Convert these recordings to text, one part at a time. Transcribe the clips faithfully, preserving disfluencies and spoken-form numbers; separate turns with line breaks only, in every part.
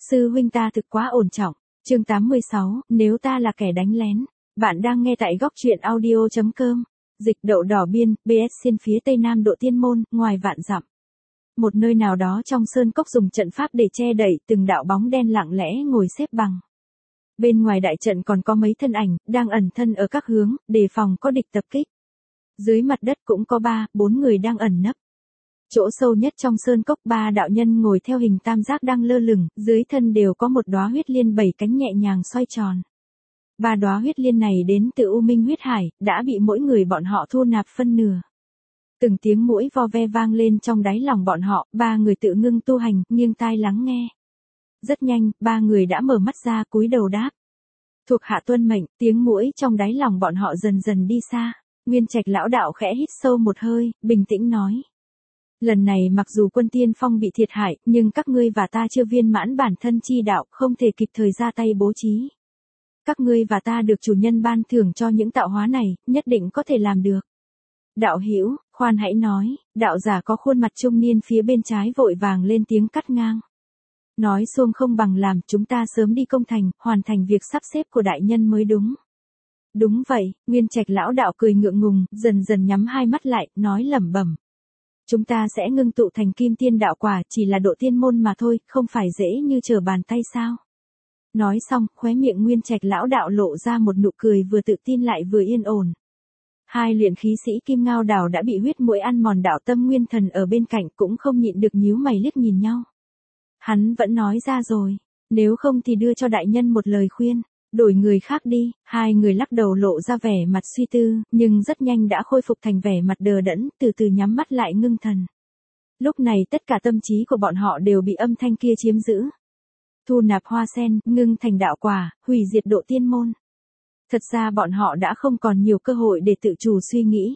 Sư huynh ta thực quá ổn trọng. Chương tám mươi sáu, nếu ta là kẻ đánh lén. Bạn đang nghe tại góc truyện audio.com. Dịch Đậu Đỏ Biên, bê ét Xiên phía tây nam độ Tiên Môn, ngoài vạn dặm. Một nơi nào đó trong sơn cốc dùng trận pháp để che đậy từng đạo bóng đen lặng lẽ ngồi xếp bằng. Bên ngoài đại trận còn có mấy thân ảnh, đang ẩn thân ở các hướng, đề phòng có địch tập kích. Dưới mặt đất cũng có ba, bốn người đang ẩn nấp. Chỗ sâu nhất trong sơn cốc ba đạo nhân ngồi theo hình tam giác đang lơ lửng, dưới thân đều có một đóa huyết liên bảy cánh nhẹ nhàng xoay tròn. Ba đóa huyết liên này đến từ U Minh huyết hải, đã bị mỗi người bọn họ thu nạp phân nửa. Từng tiếng mũi vo ve vang lên trong đáy lòng bọn họ, ba người tự ngưng tu hành, nghiêng tai lắng nghe. Rất nhanh, ba người đã mở mắt ra cúi đầu đáp. Thuộc hạ tuân mệnh, tiếng mũi trong đáy lòng bọn họ dần dần đi xa. Nguyên Trạch lão đạo khẽ hít sâu một hơi, bình tĩnh nói. Lần này mặc dù quân tiên phong bị thiệt hại, nhưng các ngươi và ta chưa viên mãn bản thân chi đạo, không thể kịp thời ra tay bố trí. Các ngươi và ta được chủ nhân ban thưởng cho những tạo hóa này, nhất định có thể làm được. Đạo hữu, khoan hãy nói, đạo giả có khuôn mặt trung niên phía bên trái vội vàng lên tiếng cắt ngang. Nói xuông không bằng làm, chúng ta sớm đi công thành, hoàn thành việc sắp xếp của đại nhân mới đúng. Đúng vậy, Nguyên Trạch lão đạo cười ngượng ngùng, dần dần nhắm hai mắt lại, nói lẩm bẩm. Chúng ta sẽ ngưng tụ thành kim tiên đạo quả, chỉ là độ tiên môn mà thôi, không phải dễ như trở bàn tay sao. Nói xong, khóe miệng Nguyên Trạch lão đạo lộ ra một nụ cười vừa tự tin lại vừa yên ổn. Hai luyện khí sĩ Kim Ngao Đảo đã bị huyết muỗi ăn mòn đạo tâm nguyên thần ở bên cạnh cũng không nhịn được nhíu mày liếc nhìn nhau. Hắn vẫn nói ra rồi, nếu không thì đưa cho đại nhân một lời khuyên. Đổi người khác đi, hai người lắc đầu lộ ra vẻ mặt suy tư, nhưng rất nhanh đã khôi phục thành vẻ mặt đờ đẫn, từ từ nhắm mắt lại ngưng thần. Lúc này tất cả tâm trí của bọn họ đều bị âm thanh kia chiếm giữ. Thu nạp hoa sen, ngưng thành đạo quả, hủy diệt độ tiên môn. Thật ra bọn họ đã không còn nhiều cơ hội để tự chủ suy nghĩ.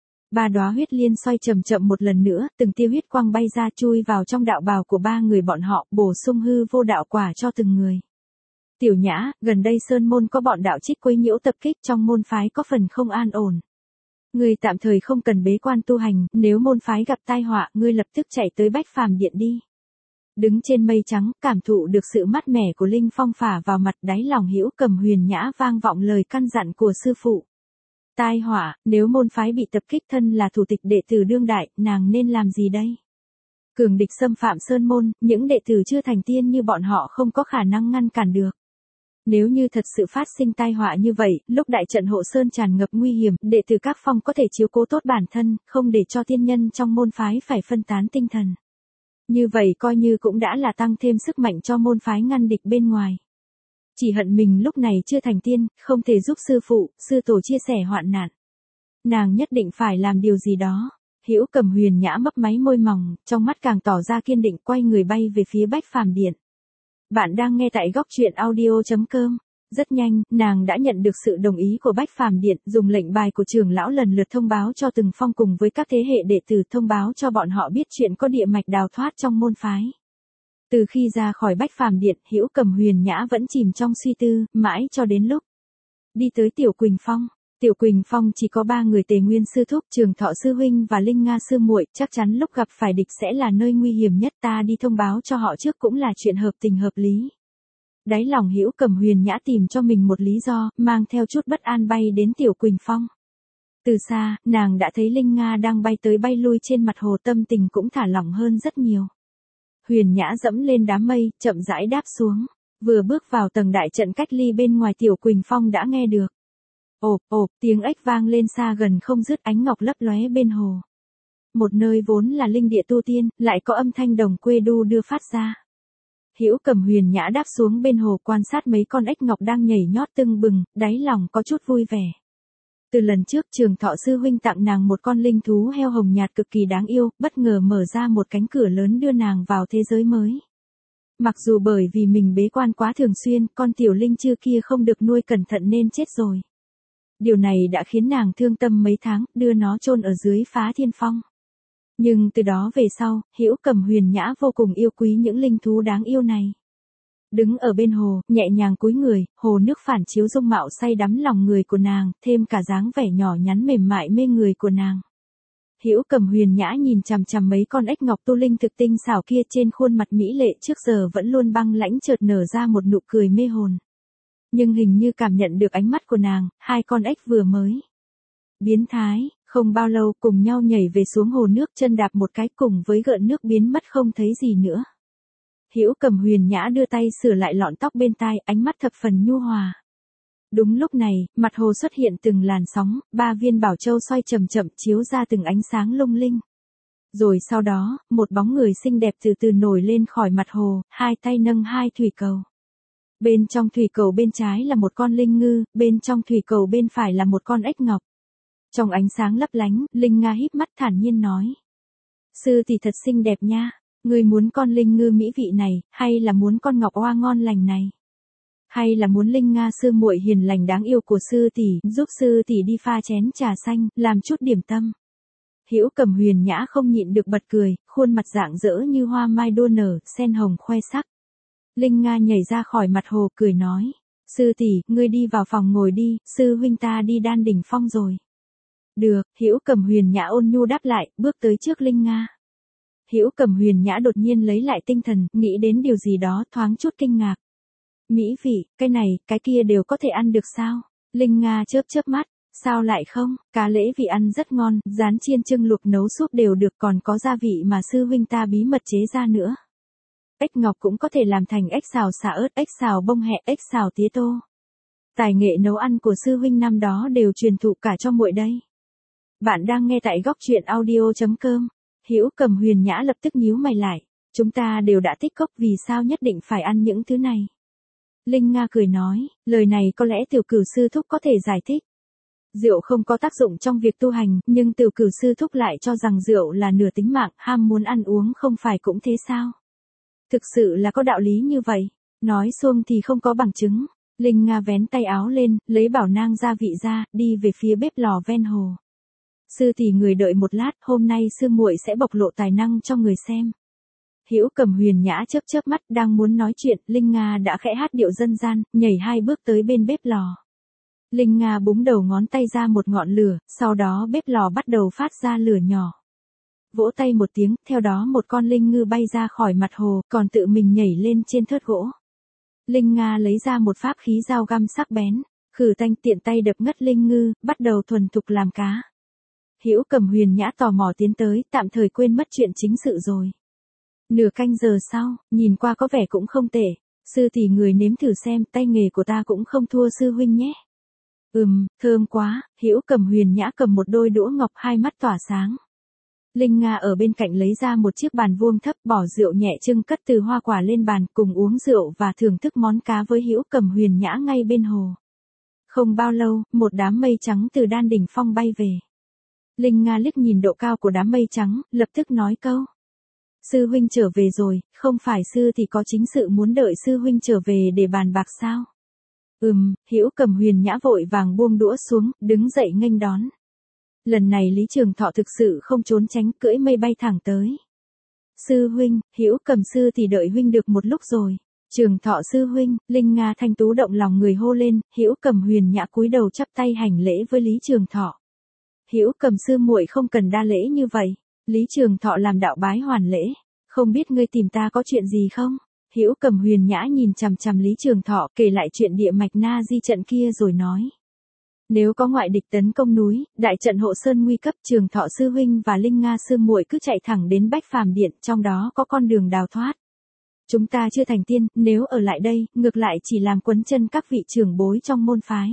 Ba đóa huyết liên xoay chậm chậm một lần nữa, từng tia huyết quang bay ra chui vào trong đạo bào của ba người bọn họ, bổ sung hư vô đạo quả cho từng người. Tiểu Nhã, gần đây sơn môn có bọn đạo trích quấy nhiễu tập kích, trong môn phái có phần không an ổn. Ngươi tạm thời không cần bế quan tu hành, nếu môn phái gặp tai họa, ngươi lập tức chạy tới Bách Phàm Điện đi. Đứng trên mây trắng, cảm thụ được sự mát mẻ của linh phong phả vào mặt, đáy lòng Hữu Cầm Huyền Nhã vang vọng lời căn dặn của sư phụ. Tai họa, nếu môn phái bị tập kích, thân là thủ tịch đệ tử đương đại, nàng nên làm gì đây? Cường địch xâm phạm sơn môn, những đệ tử chưa thành tiên như bọn họ không có khả năng ngăn cản được. Nếu như thật sự phát sinh tai họa như vậy, lúc đại trận hộ sơn tràn ngập nguy hiểm, đệ tử các phong có thể chiếu cố tốt bản thân, không để cho tiên nhân trong môn phái phải phân tán tinh thần. Như vậy coi như cũng đã là tăng thêm sức mạnh cho môn phái ngăn địch bên ngoài. Chỉ hận mình lúc này chưa thành tiên, không thể giúp sư phụ, sư tổ chia sẻ hoạn nạn. Nàng nhất định phải làm điều gì đó. Hữu Cầm Huyền Nhã mấp máy môi mỏng, trong mắt càng tỏ ra kiên định, quay người bay về phía Bách Phàm Điện. Bạn đang nghe tại góc truyện audio.com. Rất nhanh, nàng đã nhận được sự đồng ý của Bách Phàm Điện, dùng lệnh bài của trưởng lão lần lượt thông báo cho từng phong cùng với các thế hệ đệ tử, thông báo cho bọn họ biết chuyện có địa mạch đào thoát trong môn phái. Từ khi ra khỏi Bách Phàm Điện, Hữu Cầm Huyền Nhã vẫn chìm trong suy tư, mãi cho đến lúc đi tới Tiểu Quỳnh Phong. Tiểu Quỳnh Phong chỉ có ba người, Tề Nguyên sư thúc, Trường Thọ sư huynh và Linh Nga sư muội, chắc chắn lúc gặp phải địch sẽ là nơi nguy hiểm nhất, ta đi thông báo cho họ trước cũng là chuyện hợp tình hợp lý. Đáy lòng Hữu Cầm Huyền Nhã tìm cho mình một lý do, mang theo chút bất an bay đến Tiểu Quỳnh Phong. Từ xa, nàng đã thấy Linh Nga đang bay tới bay lui trên mặt hồ, tâm tình cũng thả lỏng hơn rất nhiều. Huyền Nhã dẫm lên đám mây, chậm rãi đáp xuống, vừa bước vào tầng đại trận cách ly bên ngoài Tiểu Quỳnh Phong đã nghe được. Ộp ộp, tiếng ếch vang lên xa gần không dứt, ánh ngọc lấp lóe bên hồ. Một nơi vốn là linh địa tu tiên, lại có âm thanh đồng quê đu đưa phát ra. Hữu Cầm Huyền Nhã đáp xuống bên hồ, quan sát mấy con ếch ngọc đang nhảy nhót tưng bừng, đáy lòng có chút vui vẻ. Từ lần trước Trường Thọ sư huynh tặng nàng một con linh thú heo hồng nhạt cực kỳ đáng yêu, bất ngờ mở ra một cánh cửa lớn đưa nàng vào thế giới mới. Mặc dù bởi vì mình bế quan quá thường xuyên, con tiểu linh chưa kia không được nuôi cẩn thận nên chết rồi. Điều này đã khiến nàng thương tâm mấy tháng, đưa nó chôn ở dưới Phá Thiên Phong. Nhưng từ đó về sau, Hữu Cầm Huyền Nhã vô cùng yêu quý những linh thú đáng yêu này. Đứng ở bên hồ, nhẹ nhàng cúi người, hồ nước phản chiếu dung mạo say đắm lòng người của nàng, thêm cả dáng vẻ nhỏ nhắn mềm mại mê người của nàng. Hữu Cầm Huyền Nhã nhìn chằm chằm mấy con ếch ngọc tu linh thực tinh xảo kia, trên khuôn mặt mỹ lệ trước giờ vẫn luôn băng lãnh chợt nở ra một nụ cười mê hồn. Nhưng hình như cảm nhận được ánh mắt của nàng, hai con ếch vừa mới biến thái, không bao lâu cùng nhau nhảy về xuống hồ nước, chân đạp một cái cùng với gợn nước biến mất không thấy gì nữa. Hữu Cầm Huyền Nhã đưa tay sửa lại lọn tóc bên tai, ánh mắt thập phần nhu hòa. Đúng lúc này, mặt hồ xuất hiện từng làn sóng, ba viên bảo châu xoay chậm chậm chiếu ra từng ánh sáng lung linh. Rồi sau đó, một bóng người xinh đẹp từ từ nổi lên khỏi mặt hồ, hai tay nâng hai thủy cầu. Bên trong thủy cầu bên trái là một con linh ngư, bên trong thủy cầu bên phải là một con ếch ngọc. Trong ánh sáng lấp lánh, Linh Nga híp mắt thản nhiên nói. Sư tỷ thật xinh đẹp nha, ngươi muốn con linh ngư mỹ vị này, hay là muốn con ngọc oa ngon lành này? Hay là muốn Linh Nga sư muội hiền lành đáng yêu của sư tỷ, giúp sư tỷ đi pha chén trà xanh, làm chút điểm tâm? Hữu Cầm Huyền Nhã không nhịn được bật cười, khuôn mặt rạng rỡ như hoa mai đua nở, sen hồng khoe sắc. Linh Nga nhảy ra khỏi mặt hồ cười nói. Sư tỷ, ngươi đi vào phòng ngồi đi, sư huynh ta đi Đan Đỉnh Phong rồi. Được, Hữu Cầm Huyền Nhã ôn nhu đáp lại, bước tới trước Linh Nga. Hữu Cầm Huyền Nhã đột nhiên lấy lại tinh thần, nghĩ đến điều gì đó, thoáng chút kinh ngạc. Mỹ vị, cái này, cái kia đều có thể ăn được sao? Linh Nga chớp chớp mắt, sao lại không? Cá lễ vị ăn rất ngon, rán chiên trưng luộc nấu súp đều được, còn có gia vị mà sư huynh ta bí mật chế ra nữa. Ếch ngọc cũng có thể làm thành ếch xào xả ớt, ếch xào bông hẹ, ếch xào tía tô. Tài nghệ nấu ăn của sư huynh năm đó đều truyền thụ cả cho muội đây. Bạn đang nghe tại góc truyện audio chấm com. Hữu Cầm Huyền Nhã lập tức nhíu mày lại. Chúng ta đều đã tích cốc, vì sao nhất định phải ăn những thứ này? Linh Nga cười nói, lời này có lẽ Tiểu Cửu sư thúc có thể giải thích. Rượu không có tác dụng trong việc tu hành, nhưng Tiểu Cửu sư thúc lại cho rằng rượu là nửa tính mạng, ham muốn ăn uống không phải cũng thế sao? Thực sự là có đạo lý như vậy. Nói xuông thì không có bằng chứng. Linh Nga vén tay áo lên, lấy bảo nang gia vị ra, đi về phía bếp lò ven hồ. Sư tỷ người đợi một lát, hôm nay sư muội sẽ bộc lộ tài năng cho người xem. Hữu Cầm Huyền Nhã chớp chớp mắt, đang muốn nói chuyện, Linh Nga đã khẽ hát điệu dân gian, nhảy hai bước tới bên bếp lò. Linh Nga búng đầu ngón tay ra một ngọn lửa, sau đó bếp lò bắt đầu phát ra lửa nhỏ. Vỗ tay một tiếng, theo đó một con linh ngư bay ra khỏi mặt hồ, còn tự mình nhảy lên trên thớt gỗ. Linh Nga lấy ra một pháp khí dao găm sắc bén, khử tanh tiện tay đập ngất linh ngư, bắt đầu thuần thục làm cá. Hữu Cầm Huyền Nhã tò mò tiến tới, tạm thời quên mất chuyện chính sự rồi. Nửa canh giờ sau, nhìn qua có vẻ cũng không tệ. Sư tỷ người nếm thử xem, tay nghề của ta cũng không thua sư huynh nhé. Ừm, thơm quá. Hữu Cầm Huyền Nhã cầm một đôi đũa ngọc, hai mắt tỏa sáng. Linh Nga ở bên cạnh lấy ra một chiếc bàn vuông thấp, bỏ rượu nhẹ trưng cất từ hoa quả lên bàn, cùng uống rượu và thưởng thức món cá với Hữu Cầm Huyền Nhã ngay bên hồ. Không bao lâu, một đám mây trắng từ Đan Đỉnh Phong bay về. Linh Nga liếc nhìn độ cao của đám mây trắng, lập tức nói câu. Sư huynh trở về rồi, không phải sư thì có chính sự muốn đợi sư huynh trở về để bàn bạc sao? Ừm, Hữu Cầm Huyền Nhã vội vàng buông đũa xuống, đứng dậy nghênh đón. Lần này Lý Trường Thọ thực sự không trốn tránh, cưỡi mây bay thẳng tới. Sư huynh, Hữu Cầm sư thì đợi huynh được một lúc rồi. Trường Thọ sư huynh, Linh Nga thanh tú động lòng người hô lên, Hữu Cầm Huyền Nhã cúi đầu chắp tay hành lễ với Lý Trường Thọ. Hữu Cầm sư muội không cần đa lễ như vậy. Lý Trường Thọ làm đạo bái hoàn lễ. Không biết ngươi tìm ta có chuyện gì không? Hữu Cầm Huyền Nhã nhìn chằm chằm Lý Trường Thọ, kể lại chuyện địa mạch na di trận kia rồi nói. Nếu có ngoại địch tấn công núi, đại trận hộ sơn nguy cấp, Trường Thọ sư huynh và Linh Nga sư muội cứ chạy thẳng đến Bách Phàm Điện, trong đó có con đường đào thoát. Chúng ta chưa thành tiên, nếu ở lại đây, ngược lại chỉ làm quấn chân các vị trưởng bối trong môn phái.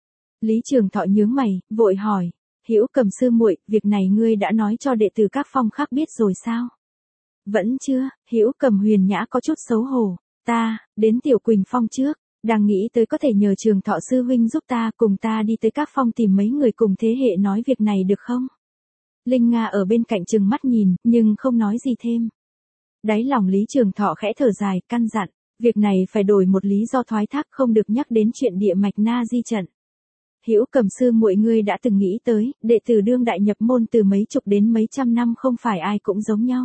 Lý Trường Thọ nhướng mày, vội hỏi, Hữu Cầm sư muội, việc này ngươi đã nói cho đệ tử các phong khác biết rồi sao? Vẫn chưa. Hữu Cầm Huyền Nhã có chút xấu hổ. Ta, đến Tiểu Quỳnh Phong trước, đang nghĩ tới có thể nhờ Trường Thọ sư huynh giúp ta, cùng ta đi tới các phong tìm mấy người cùng thế hệ nói việc này được không? Linh Nga ở bên cạnh trừng mắt nhìn, nhưng không nói gì thêm. Đáy lòng Lý Trường Thọ khẽ thở dài, căn dặn, việc này phải đổi một lý do thoái thác, không được nhắc đến chuyện địa mạch na di trận. Hữu Cầm sư muội ngươi đã từng nghĩ tới, đệ tử đương đại nhập môn từ mấy chục đến mấy trăm năm không phải ai cũng giống nhau.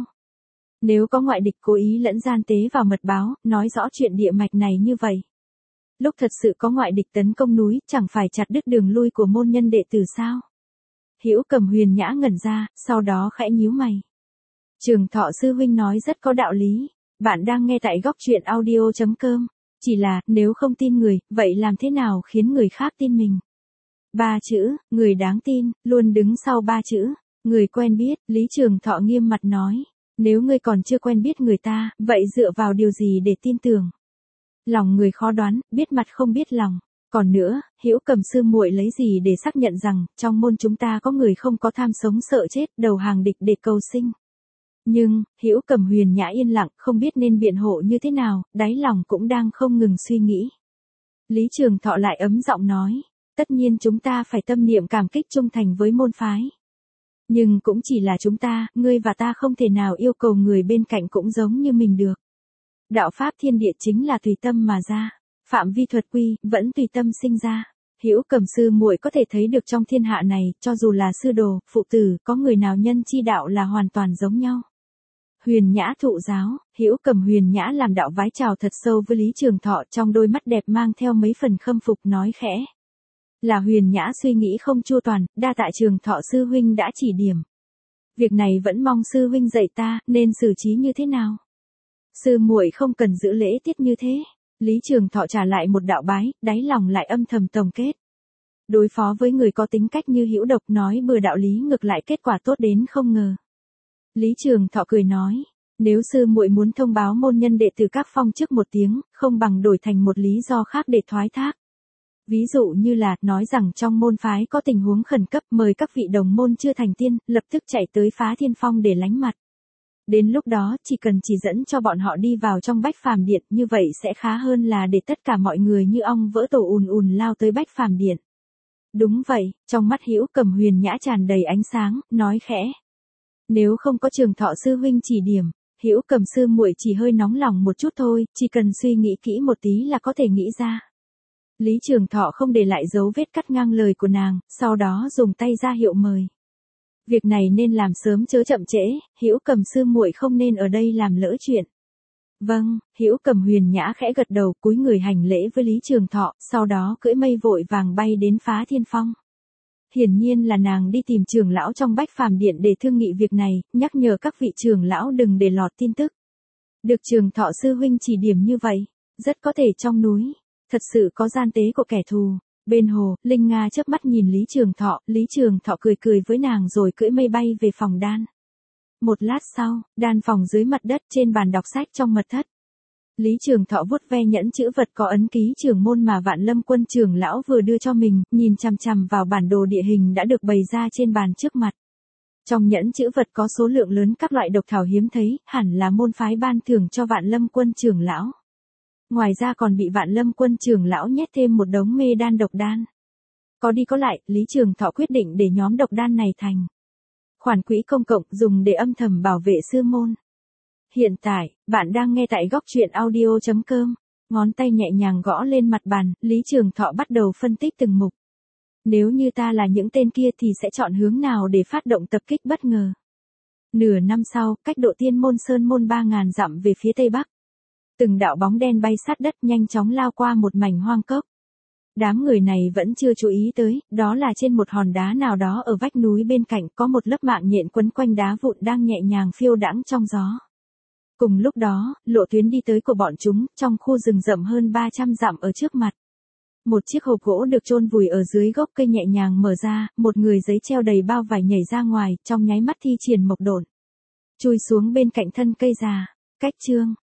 Nếu có ngoại địch cố ý lẫn gian tế vào mật báo, nói rõ chuyện địa mạch này như vậy. Lúc thật sự có ngoại địch tấn công núi, chẳng phải chặt đứt đường lui của môn nhân đệ tử sao? Hữu Cầm Huyền Nhã ngẩn ra, sau đó khẽ nhíu mày. Trường Thọ sư huynh nói rất có đạo lý, bạn đang nghe tại góc truyện audio chấm com, chỉ là, nếu không tin người, vậy làm thế nào khiến người khác tin mình? Ba chữ, người đáng tin, luôn đứng sau ba chữ, người quen biết, Lý Trường Thọ nghiêm mặt nói, nếu ngươi còn chưa quen biết người ta, vậy dựa vào điều gì để tin tưởng? Lòng người khó đoán, biết mặt không biết lòng. Còn nữa, Hữu Cầm sư muội lấy gì để xác nhận rằng, trong môn chúng ta có người không có tham sống sợ chết, đầu hàng địch để cầu sinh. Nhưng, Hữu Cầm Huyền Nhã yên lặng, không biết nên biện hộ như thế nào, đáy lòng cũng đang không ngừng suy nghĩ. Lý Trường Thọ lại ấm giọng nói, tất nhiên chúng ta phải tâm niệm cảm kích trung thành với môn phái. Nhưng cũng chỉ là chúng ta, ngươi và ta không thể nào yêu cầu người bên cạnh cũng giống như mình được. Đạo pháp thiên địa chính là tùy tâm mà ra, phạm vi thuật quy, vẫn tùy tâm sinh ra. Hữu Cầm sư muội có thể thấy được trong thiên hạ này, cho dù là sư đồ, phụ tử, có người nào nhân chi đạo là hoàn toàn giống nhau. Huyền Nhã thụ giáo, Hữu Cầm Huyền Nhã làm đạo vái chào thật sâu với Lý Trường Thọ, trong đôi mắt đẹp mang theo mấy phần khâm phục nói khẽ. Là Huyền Nhã suy nghĩ không chu toàn, đa tạ Trường Thọ sư huynh đã chỉ điểm. Việc này vẫn mong sư huynh dạy ta, nên xử trí như thế nào? Sư muội không cần giữ lễ tiết như thế. Lý Trường Thọ trả lại một đạo bái, đáy lòng lại âm thầm tổng kết. Đối phó với người có tính cách như Hữu Độc nói bừa đạo lý ngược lại kết quả tốt đến không ngờ. Lý Trường Thọ cười nói, nếu sư muội muốn thông báo môn nhân đệ tử các phong trước một tiếng, không bằng đổi thành một lý do khác để thoái thác. Ví dụ như là, nói rằng trong môn phái có tình huống khẩn cấp mời các vị đồng môn chưa thành tiên, lập tức chạy tới Phá Thiên Phong để lánh mặt. Đến lúc đó, chỉ cần chỉ dẫn cho bọn họ đi vào trong Bách Phàm Điện, như vậy sẽ khá hơn là để tất cả mọi người như ong vỡ tổ ùn ùn lao tới Bách Phàm Điện. Đúng vậy, trong mắt Hữu Cầm Huyền Nhã tràn đầy ánh sáng, nói khẽ. Nếu không có Trường Thọ sư huynh chỉ điểm, Hữu Cầm sư muội chỉ hơi nóng lòng một chút thôi, chỉ cần suy nghĩ kỹ một tí là có thể nghĩ ra. Lý Trường Thọ không để lại dấu vết cắt ngang lời của nàng, sau đó dùng tay ra hiệu mời. Việc này nên làm sớm chớ chậm trễ, Hữu Cầm sư muội không nên ở đây làm lỡ chuyện. Vâng, Hữu Cầm Huyền Nhã khẽ gật đầu, cúi người hành lễ với Lý Trường Thọ, sau đó cưỡi mây vội vàng bay đến Phá Thiên Phong. Hiển nhiên là nàng đi tìm trưởng lão trong Bách Phàm Điện để thương nghị việc này, nhắc nhở các vị trưởng lão đừng để lọt tin tức. Được Trường Thọ sư huynh chỉ điểm như vậy, rất có thể trong núi, thật sự có gian tế của kẻ thù. Bên hồ, Linh Nga chớp mắt nhìn Lý Trường Thọ, Lý Trường Thọ cười cười với nàng rồi cưỡi mây bay về phòng đan. Một lát sau, đan phòng dưới mặt đất trên bàn đọc sách trong mật thất. Lý Trường Thọ vuốt ve nhẫn chữ vật có ấn ký trưởng môn mà Vạn Lâm Quân trưởng lão vừa đưa cho mình, nhìn chằm chằm vào bản đồ địa hình đã được bày ra trên bàn trước mặt. Trong nhẫn chữ vật có số lượng lớn các loại độc thảo hiếm thấy, hẳn là môn phái ban thưởng cho Vạn Lâm Quân trưởng lão. Ngoài ra còn bị Vạn Lâm Quân trưởng lão nhét thêm một đống mê đan độc đan. Có đi có lại, Lý Trường Thọ quyết định để nhóm độc đan này thành khoản quỹ công cộng dùng để âm thầm bảo vệ sư môn. Hiện tại, bạn đang nghe tại góc truyện audio chấm com. Ngón tay nhẹ nhàng gõ lên mặt bàn, Lý Trường Thọ bắt đầu phân tích từng mục. Nếu như ta là những tên kia thì sẽ chọn hướng nào để phát động tập kích bất ngờ. Nửa năm sau, cách độ Tiên Môn Sơn Môn ba ngàn dặm về phía tây bắc. Từng đạo bóng đen bay sát đất nhanh chóng lao qua một mảnh hoang cốc. Đám người này vẫn chưa chú ý tới, đó là trên một hòn đá nào đó ở vách núi bên cạnh có một lớp mạng nhện quấn quanh đá vụn đang nhẹ nhàng phiêu đãng trong gió. Cùng lúc đó, lộ tuyến đi tới của bọn chúng, trong khu rừng rậm hơn ba trăm dặm ở trước mặt. Một chiếc hộp gỗ được chôn vùi ở dưới gốc cây nhẹ nhàng mở ra, một người giấy treo đầy bao vải nhảy ra ngoài, trong nháy mắt thi triển mộc độn. Chui xuống bên cạnh thân cây già. Cách chương.